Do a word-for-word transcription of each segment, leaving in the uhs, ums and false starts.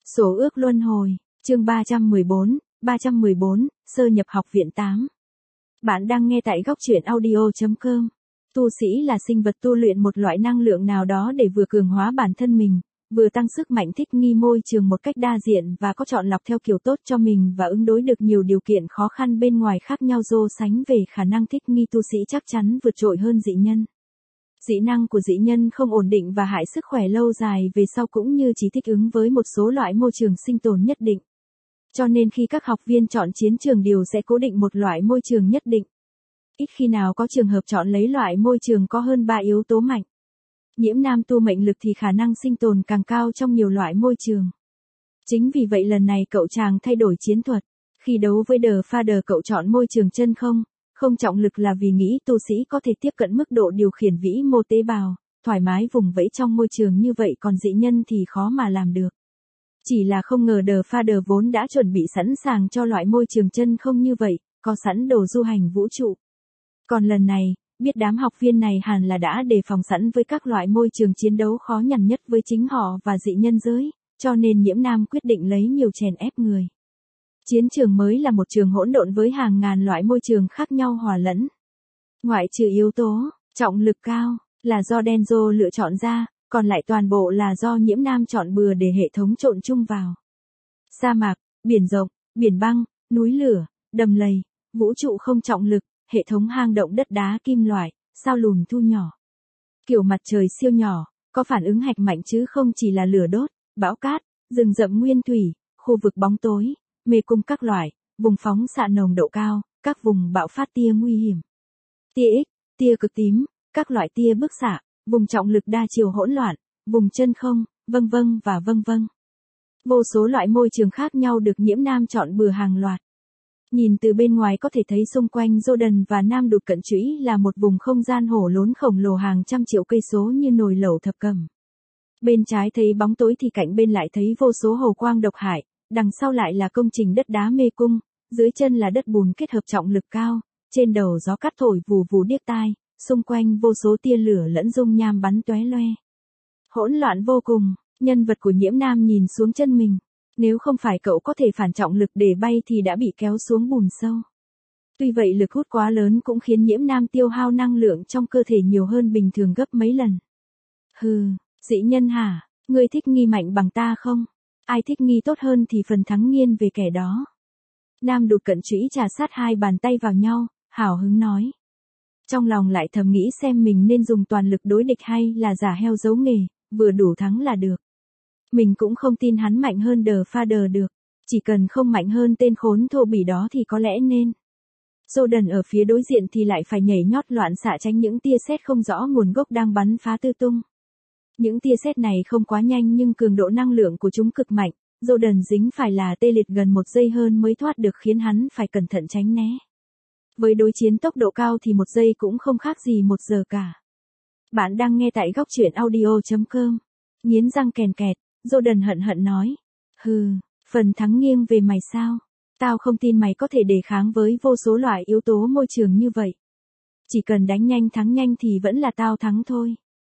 Số ước luân hồi, chương ba trăm mười bốn, ba trăm mười bốn, sơ nhập học viện tám. Bạn đang nghe tại góc truyện audio chấm com. Tu sĩ là sinh vật tu luyện một loại năng lượng nào đó để vừa cường hóa bản thân mình, vừa tăng sức mạnh thích nghi môi trường một cách đa diện và có chọn lọc theo kiểu tốt cho mình và ứng đối được nhiều điều kiện khó khăn bên ngoài khác nhau. So sánh về khả năng thích nghi, tu sĩ chắc chắn vượt trội hơn dị nhân. Dị năng của dị nhân không ổn định và hại sức khỏe lâu dài về sau, cũng như chỉ thích ứng với một số loại môi trường sinh tồn nhất định. Cho nên khi các học viên chọn chiến trường đều sẽ cố định một loại môi trường nhất định. Ít khi nào có trường hợp chọn lấy loại môi trường có hơn ba yếu tố mạnh. Nhiễm nam tu mệnh lực thì khả năng sinh tồn càng cao trong nhiều loại môi trường. Chính vì vậy lần này cậu chàng thay đổi chiến thuật. Khi đấu với The Father, cậu chọn môi trường chân không. Không trọng lực là vì nghĩ tu sĩ có thể tiếp cận mức độ điều khiển vĩ mô tế bào, thoải mái vùng vẫy trong môi trường như vậy, còn dị nhân thì khó mà làm được. Chỉ là không ngờ The Father vốn đã chuẩn bị sẵn sàng cho loại môi trường chân không như vậy, có sẵn đồ du hành vũ trụ. Còn lần này, biết đám học viên này hẳn là đã đề phòng sẵn với các loại môi trường chiến đấu khó nhằn nhất với chính họ và dị nhân giới, cho nên Nhiễm Nam quyết định lấy nhiều chèn ép người. Chiến trường mới là một trường hỗn độn với hàng ngàn loại môi trường khác nhau hòa lẫn. Ngoại trừ yếu tố trọng lực cao là do Denzo lựa chọn ra, còn lại toàn bộ là do Nhiễm Nam chọn bừa để hệ thống trộn chung vào. Sa mạc, biển rộng, biển băng, núi lửa, đầm lầy, vũ trụ không trọng lực, hệ thống hang động đất đá kim loại, sao lùn thu nhỏ. Kiểu mặt trời siêu nhỏ, có phản ứng hạch mạnh chứ không chỉ là lửa đốt, bão cát, rừng rậm nguyên thủy, khu vực bóng tối, mê cung các loại, vùng phóng xạ nồng độ cao, các vùng bạo phát tia nguy hiểm. Tia X, tia cực tím, các loại tia bức xạ, vùng trọng lực đa chiều hỗn loạn, vùng chân không, vân vân và vân vân. Vô số loại môi trường khác nhau được Nhiễm Nam chọn bừa hàng loạt. Nhìn từ bên ngoài có thể thấy xung quanh Jordan và Nam Đột Cận Trũy là một vùng không gian hổ lốn khổng lồ hàng trăm triệu cây số như nồi lẩu thập cẩm. Bên trái thấy bóng tối thì cạnh bên lại thấy vô số hồ quang độc hại, đằng sau lại là công trình đất đá mê cung, dưới chân là đất bùn kết hợp trọng lực cao, trên đầu gió cát thổi vù vù điếc tai, xung quanh vô số tia lửa lẫn dung nham bắn tóe loe. Hỗn loạn vô cùng, nhân vật của Nhiễm Nam nhìn xuống chân mình. Nếu không phải cậu có thể phản trọng lực để bay thì đã bị kéo xuống bùn sâu. Tuy vậy lực hút quá lớn cũng khiến Nhiễm Nam tiêu hao năng lượng trong cơ thể nhiều hơn bình thường gấp mấy lần. Hừ, dị nhân hả, ngươi thích nghi mạnh bằng ta không? Ai thích nghi tốt hơn thì phần thắng nghiêng về kẻ đó. Nam Đột Cận Trũy trà sát hai bàn tay vào nhau, hào hứng nói. Trong lòng lại thầm nghĩ xem mình nên dùng toàn lực đối địch hay là giả heo giấu nghề, vừa đủ thắng là được. Mình cũng không tin hắn mạnh hơn The Father được, chỉ cần không mạnh hơn tên khốn thô bỉ đó thì có lẽ nên. Jordan ở phía đối diện thì lại phải nhảy nhót loạn xạ tránh những tia sét không rõ nguồn gốc đang bắn phá tứ tung. Những tia sét này không quá nhanh nhưng cường độ năng lượng của chúng cực mạnh, Jordan dính phải là tê liệt gần một giây hơn mới thoát được, khiến hắn phải cẩn thận tránh né. Với đối chiến tốc độ cao thì một giây cũng không khác gì một giờ cả. Bạn đang nghe tại góc truyện audio chấm com. Nghiến răng kèn kẹt, Jordan hận hận nói. Hừ, phần thắng nghiêng về mày sao? Tao không tin mày có thể đề kháng với vô số loại yếu tố môi trường như vậy. Chỉ cần đánh nhanh thắng nhanh thì vẫn là tao thắng thôi.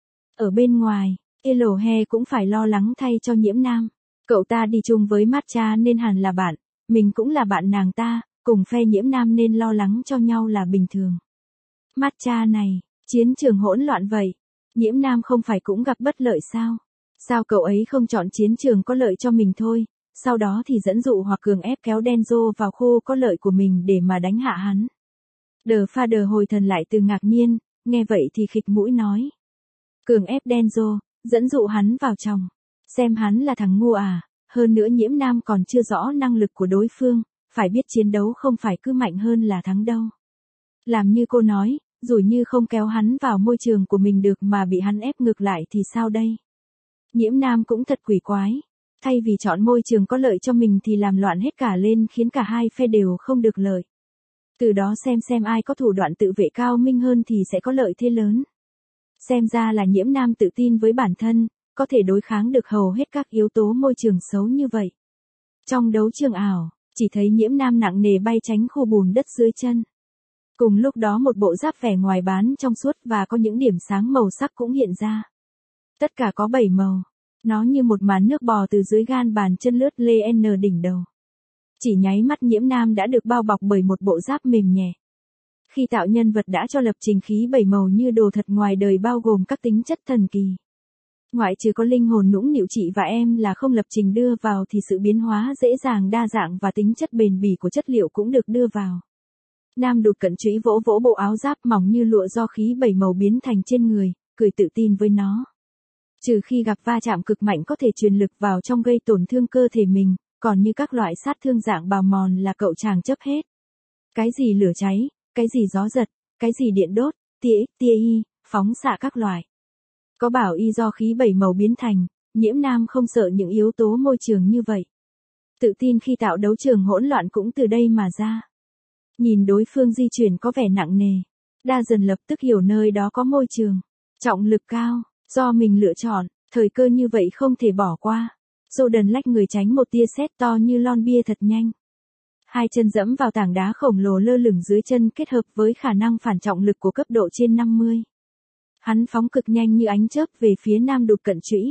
Ở bên ngoài, Elohe cũng phải lo lắng thay cho Nhiễm Nam. Cậu ta đi chung với Matcha nên hẳn là bạn, mình cũng là bạn nàng ta, cùng phe Nhiễm Nam nên lo lắng cho nhau là bình thường. Matcha này, chiến trường hỗn loạn vậy, Nhiễm Nam không phải cũng gặp bất lợi sao? Sao cậu ấy không chọn chiến trường có lợi cho mình thôi, sau đó thì dẫn dụ hoặc cường ép kéo Denzo vào khu có lợi của mình để mà đánh hạ hắn? The Father hồi thần lại từ ngạc nhiên, nghe vậy thì khịt mũi nói. Cường ép Denzo, dẫn dụ hắn vào trong. Xem hắn là thằng ngu à, hơn nữa Nhiễm Nam còn chưa rõ năng lực của đối phương, phải biết chiến đấu không phải cứ mạnh hơn là thắng đâu. Làm như cô nói, dù như không kéo hắn vào môi trường của mình được mà bị hắn ép ngược lại thì sao đây? Nhiễm Nam cũng thật quỷ quái, thay vì chọn môi trường có lợi cho mình thì làm loạn hết cả lên khiến cả hai phe đều không được lợi. Từ đó xem xem ai có thủ đoạn tự vệ cao minh hơn thì sẽ có lợi thế lớn. Xem ra là Nhiễm Nam tự tin với bản thân, có thể đối kháng được hầu hết các yếu tố môi trường xấu như vậy. Trong đấu trường ảo, chỉ thấy Nhiễm Nam nặng nề bay tránh khu bùn đất dưới chân. Cùng lúc đó một bộ giáp vẻ ngoài bán trong suốt và có những điểm sáng màu sắc cũng hiện ra. Tất cả có bảy màu. Nó như một màn nước bò từ dưới gan bàn chân lướt lên đỉnh đầu. Chỉ nháy mắt Nhiễm Nam đã được bao bọc bởi một bộ giáp mềm nhẹ. Khi tạo nhân vật đã cho lập trình khí bảy màu như đồ thật ngoài đời bao gồm các tính chất thần kỳ. Ngoại trừ có linh hồn nũng nịu chị và em là không lập trình đưa vào thì sự biến hóa dễ dàng đa dạng và tính chất bền bỉ của chất liệu cũng được đưa vào. Nam đụt cận trũy vỗ vỗ bộ áo giáp mỏng như lụa do khí bảy màu biến thành trên người, cười tự tin với nó. Trừ khi gặp va chạm cực mạnh có thể truyền lực vào trong gây tổn thương cơ thể mình, còn như các loại sát thương dạng bào mòn là cậu chàng chấp hết. Cái gì lửa cháy, cái gì gió giật, cái gì điện đốt, tia X, tia Y, phóng xạ các loại. Có bảo y do khí bảy màu biến thành, Nhiễm Nam không sợ những yếu tố môi trường như vậy. Tự tin khi tạo đấu trường hỗn loạn cũng từ đây mà ra. Nhìn đối phương di chuyển có vẻ nặng nề, đa dần lập tức hiểu nơi đó có môi trường, trọng lực cao, do mình lựa chọn, thời cơ như vậy không thể bỏ qua. Jordan lách người tránh một tia sét to như lon bia thật nhanh. Hai chân dẫm vào tảng đá khổng lồ lơ lửng dưới chân kết hợp với khả năng phản trọng lực của cấp độ trên năm mươi. Hắn phóng cực nhanh như ánh chớp về phía nam đụt cận trũy.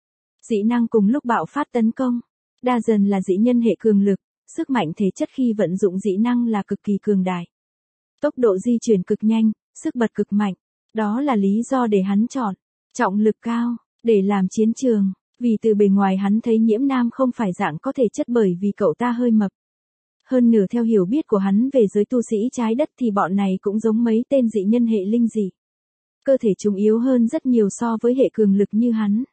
Dị năng cùng lúc bạo phát tấn công. Đa dần là dị nhân hệ cường lực, sức mạnh thể chất khi vận dụng dị năng là cực kỳ cường đại. Tốc độ di chuyển cực nhanh, sức bật cực mạnh. Đó là lý do để hắn chọn trọng lực cao để làm chiến trường. Vì từ bề ngoài hắn thấy Nhiễm Nam không phải dạng có thể chất bởi vì cậu ta hơi mập. Hơn nửa theo hiểu biết của hắn về giới tu sĩ trái đất thì bọn này cũng giống mấy tên dị nhân hệ linh dị. Cơ thể chúng yếu hơn rất nhiều so với hệ cường lực như hắn.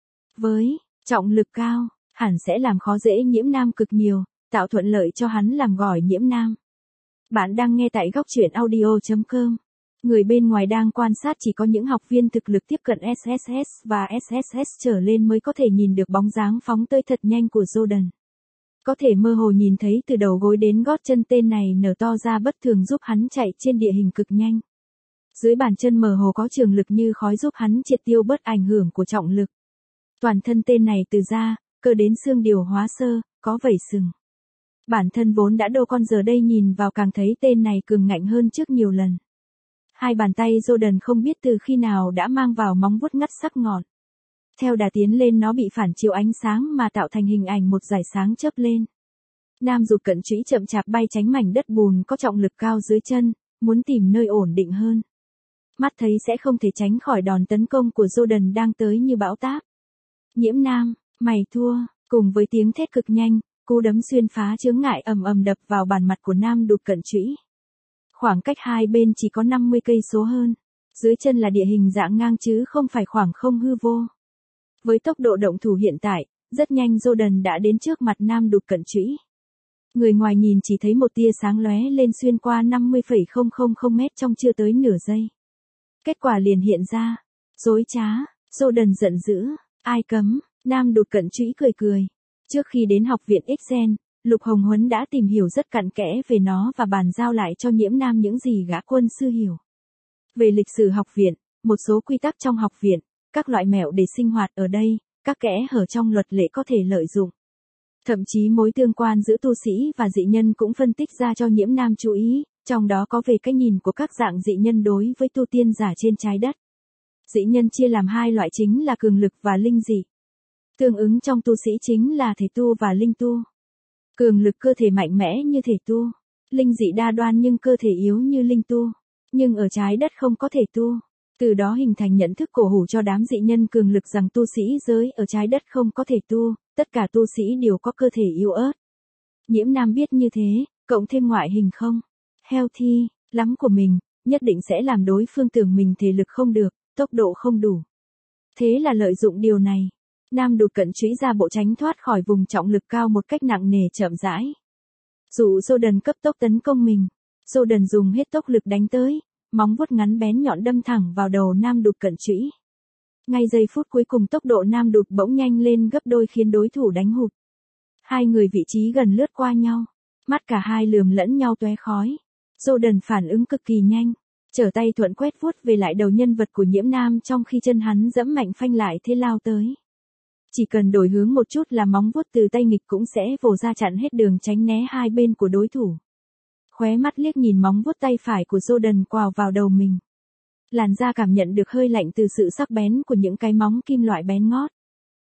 Với trọng lực cao, hẳn sẽ làm khó dễ Nhiễm Nam cực nhiều, tạo thuận lợi cho hắn làm gỏi Nhiễm Nam. Bạn đang nghe tại góc truyện audio chấm com. Người bên ngoài đang quan sát chỉ có những học viên thực lực tiếp cận ét ét ét và ét ét ét trở lên mới có thể nhìn được bóng dáng phóng tơi thật nhanh của Jordan. Có thể mơ hồ nhìn thấy từ đầu gối đến gót chân tên này nở to ra bất thường giúp hắn chạy trên địa hình cực nhanh. Dưới bàn chân mơ hồ có trường lực như khói giúp hắn triệt tiêu bớt ảnh hưởng của trọng lực. Toàn thân tên này từ da, cơ đến xương điều hóa sơ, có vảy sừng. Bản thân vốn đã đô con giờ đây nhìn vào càng thấy tên này cường ngạnh hơn trước nhiều lần. Hai bàn tay Jordan không biết từ khi nào đã mang vào móng vuốt ngắt sắc ngọn. Theo đà tiến lên nó bị phản chiếu ánh sáng mà tạo thành hình ảnh một dải sáng chớp lên. Nam rụt cận trũy chậm chạp bay tránh mảnh đất bùn có trọng lực cao dưới chân, muốn tìm nơi ổn định hơn. Mắt thấy sẽ không thể tránh khỏi đòn tấn công của Jordan đang tới như bão táp. Nhiễm Nam, mày thua, cùng với tiếng thét cực nhanh, cú đấm xuyên phá chướng ngại ầm ầm đập vào bàn mặt của Nam đụt cận trũy. Khoảng cách hai bên chỉ có năm mươi cây số hơn. Dưới chân là địa hình dạng ngang chứ không phải khoảng không hư vô. Với tốc độ động thủ hiện tại, rất nhanh Jordan đã đến trước mặt Nam đụt cận trũy. Người ngoài nhìn chỉ thấy một tia sáng lóe lên xuyên qua năm mươi phẩy không không không mét trong chưa tới nửa giây. Kết quả liền hiện ra. Dối trá, Jordan giận dữ, ai cấm, Nam đụt cận trũy cười cười. Trước khi đến học viện Ixen, Lục Hồng Huấn đã tìm hiểu rất cặn kẽ về nó và bàn giao lại cho Nhiễm Nam những gì gã quân sư hiểu. Về lịch sử học viện, một số quy tắc trong học viện, các loại mẹo để sinh hoạt ở đây, các kẽ hở trong luật lệ có thể lợi dụng. Thậm chí mối tương quan giữa tu sĩ và dị nhân cũng phân tích ra cho Nhiễm Nam chú ý, trong đó có về cách nhìn của các dạng dị nhân đối với tu tiên giả trên trái đất. Dị nhân chia làm hai loại chính là cường lực và linh dị. Tương ứng trong tu sĩ chính là thể tu và linh tu. Cường lực cơ thể mạnh mẽ như thể tu, linh dị đa đoan nhưng cơ thể yếu như linh tu, nhưng ở trái đất không có thể tu. Từ đó hình thành nhận thức cổ hủ cho đám dị nhân cường lực rằng tu sĩ giới ở trái đất không có thể tu, tất cả tu sĩ đều có cơ thể yếu ớt. Nhiễm Nam biết như thế, cộng thêm ngoại hình không healthy lắm của mình, nhất định sẽ làm đối phương tưởng mình thể lực không được, tốc độ không đủ. Thế là lợi dụng điều này, Nam đụt cận trũy ra bộ tránh thoát khỏi vùng trọng lực cao một cách nặng nề chậm rãi. Dụ Jordan cấp tốc tấn công mình, Jordan dùng hết tốc lực đánh tới, móng vuốt ngắn bén nhọn đâm thẳng vào đầu Nam đụt cận trũy. Ngay giây phút cuối cùng tốc độ Nam đụt bỗng nhanh lên gấp đôi khiến đối thủ đánh hụt. Hai người vị trí gần lướt qua nhau, mắt cả hai lườm lẫn nhau tóe khói. Jordan phản ứng cực kỳ nhanh, trở tay thuận quét vuốt về lại đầu nhân vật của Nhiễm Nam trong khi chân hắn giẫm mạnh phanh lại thế lao tới. Chỉ cần đổi hướng một chút là móng vuốt từ tay nghịch cũng sẽ vồ ra chặn hết đường tránh né hai bên của đối thủ. Khóe mắt liếc nhìn móng vuốt tay phải của Jordan quào vào đầu mình. Làn da cảm nhận được hơi lạnh từ sự sắc bén của những cái móng kim loại bén ngót.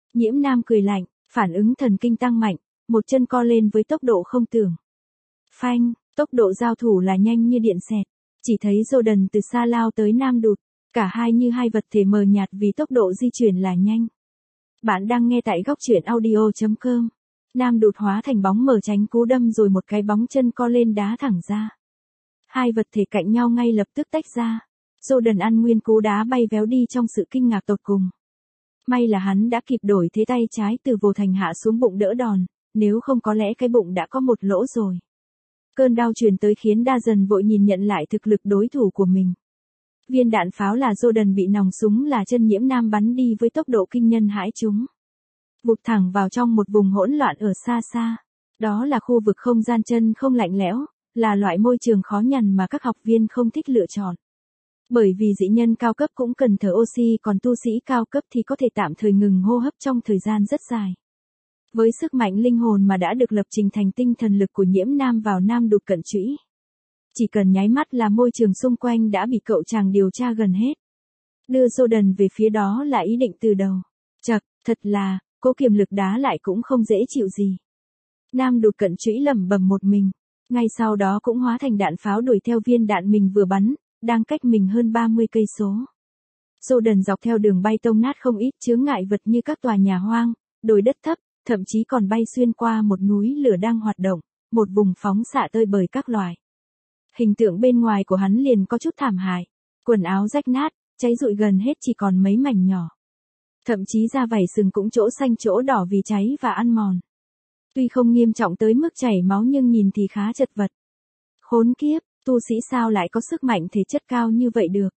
Nhiễm Nam cười lạnh, phản ứng thần kinh tăng mạnh, một chân co lên với tốc độ không tưởng. Phanh, tốc độ giao thủ là nhanh như điện xẹt, chỉ thấy Jordan từ xa lao tới Nam Đụt, cả hai như hai vật thể mờ nhạt vì tốc độ di chuyển là nhanh. Bạn đang nghe tại góc truyện audio chấm com. Nam Đụt hóa thành bóng mờ tránh cú đâm rồi một cái bóng chân co lên đá thẳng ra. Hai vật thể cạnh nhau ngay lập tức tách ra. Jordan ăn nguyên cú đá bay véo đi trong sự kinh ngạc tột cùng. May là hắn đã kịp đổi thế tay trái từ vồ thành hạ xuống bụng đỡ đòn, nếu không có lẽ cái bụng đã có một lỗ rồi. Cơn đau truyền tới khiến đa dần vội nhìn nhận lại thực lực đối thủ của mình. Viên đạn pháo là Jordan bị nòng súng là chân Nhiễm Nam bắn đi với tốc độ kinh nhân hãi chúng. Vụt thẳng vào trong một vùng hỗn loạn ở xa xa. Đó là khu vực không gian chân không lạnh lẽo, là loại môi trường khó nhằn mà các học viên không thích lựa chọn. Bởi vì dị nhân cao cấp cũng cần thở oxy, còn tu sĩ cao cấp thì có thể tạm thời ngừng hô hấp trong thời gian rất dài. Với sức mạnh linh hồn mà đã được lập trình thành tinh thần lực của Nhiễm Nam vào Nam Đụt cận trũy. Chỉ cần nháy mắt là môi trường xung quanh đã bị cậu chàng điều tra gần hết. Đưa Jordan về phía đó là ý định từ đầu. Chậc, thật là, cố kiềm lực đá lại cũng không dễ chịu gì. Nam Đụt cận trũy lẩm bẩm một mình. Ngay sau đó cũng hóa thành đạn pháo đuổi theo viên đạn mình vừa bắn, đang cách mình hơn ba mươi cây số. Jordan dọc theo đường bay tông nát không ít chướng ngại vật như các tòa nhà hoang, đồi đất thấp, thậm chí còn bay xuyên qua một núi lửa đang hoạt động, một vùng phóng xạ tơi bời các loài. Hình tượng bên ngoài của hắn liền có chút thảm hại, quần áo rách nát, cháy rụi gần hết chỉ còn mấy mảnh nhỏ. Thậm chí da vảy sừng cũng chỗ xanh chỗ đỏ vì cháy và ăn mòn. Tuy không nghiêm trọng tới mức chảy máu nhưng nhìn thì khá chật vật. Khốn kiếp, tu sĩ sao lại có sức mạnh thể chất cao như vậy được?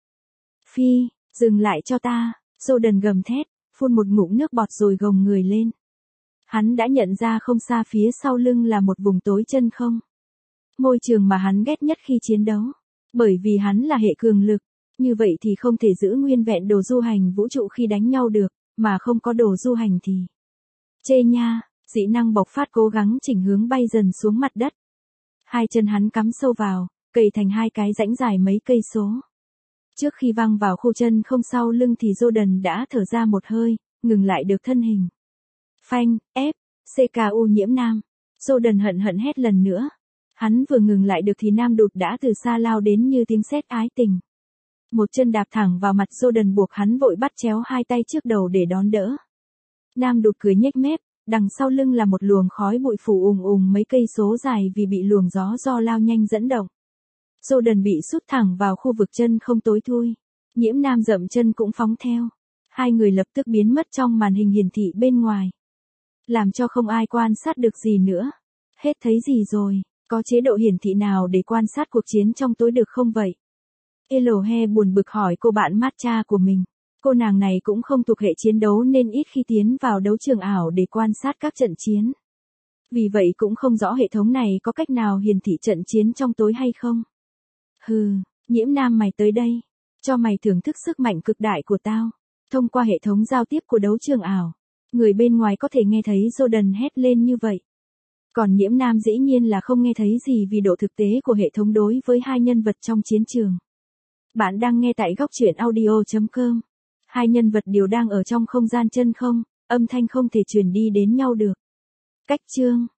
Phi, dừng lại cho ta, Jordan gầm thét, phun một ngụm nước bọt rồi gồng người lên. Hắn đã nhận ra không xa phía sau lưng là một vùng tối chân không. Môi trường mà hắn ghét nhất khi chiến đấu. Bởi vì hắn là hệ cường lực, như vậy thì không thể giữ nguyên vẹn đồ du hành vũ trụ khi đánh nhau được, mà không có đồ du hành thì... Chê nha, dị năng bộc phát cố gắng chỉnh hướng bay dần xuống mặt đất. Hai chân hắn cắm sâu vào, cầy thành hai cái rãnh dài mấy cây số. Trước khi văng vào khu chân không sau lưng thì Jordan đã thở ra một hơi, ngừng lại được thân hình. Phanh, ép, xê ca u Nhiễm Nam. Jordan hận hận hét lần nữa. Hắn vừa ngừng lại được thì Nam Đụt đã từ xa lao đến như tiếng sét ái tình. Một chân đạp thẳng vào mặt Jordan buộc hắn vội bắt chéo hai tay trước đầu để đón đỡ. Nam Đụt cười nhếch mép, đằng sau lưng là một luồng khói bụi phủ ùm ùm mấy cây số dài vì bị luồng gió do lao nhanh dẫn động. Jordan bị sút thẳng vào khu vực chân không tối thui. Nhiễm Nam dậm chân cũng phóng theo. Hai người lập tức biến mất trong màn hình hiển thị bên ngoài. Làm cho không ai quan sát được gì nữa. Hết thấy gì rồi, có chế độ hiển thị nào để quan sát cuộc chiến trong tối được không vậy? Elohe buồn bực hỏi cô bạn matcha của mình. Cô nàng này cũng không thuộc hệ chiến đấu nên ít khi tiến vào đấu trường ảo để quan sát các trận chiến. Vì vậy cũng không rõ hệ thống này có cách nào hiển thị trận chiến trong tối hay không. Hừ, Nhiễm Nam mày tới đây. Cho mày thưởng thức sức mạnh cực đại của tao. Thông qua hệ thống giao tiếp của đấu trường ảo. Người bên ngoài có thể nghe thấy Jordan hét lên như vậy. Còn Nhiễm Nam dĩ nhiên là không nghe thấy gì vì độ thực tế của hệ thống đối với hai nhân vật trong chiến trường. Bạn đang nghe tại góc truyện audio chấm com. Hai nhân vật đều đang ở trong không gian chân không, âm thanh không thể truyền đi đến nhau được. Cách chương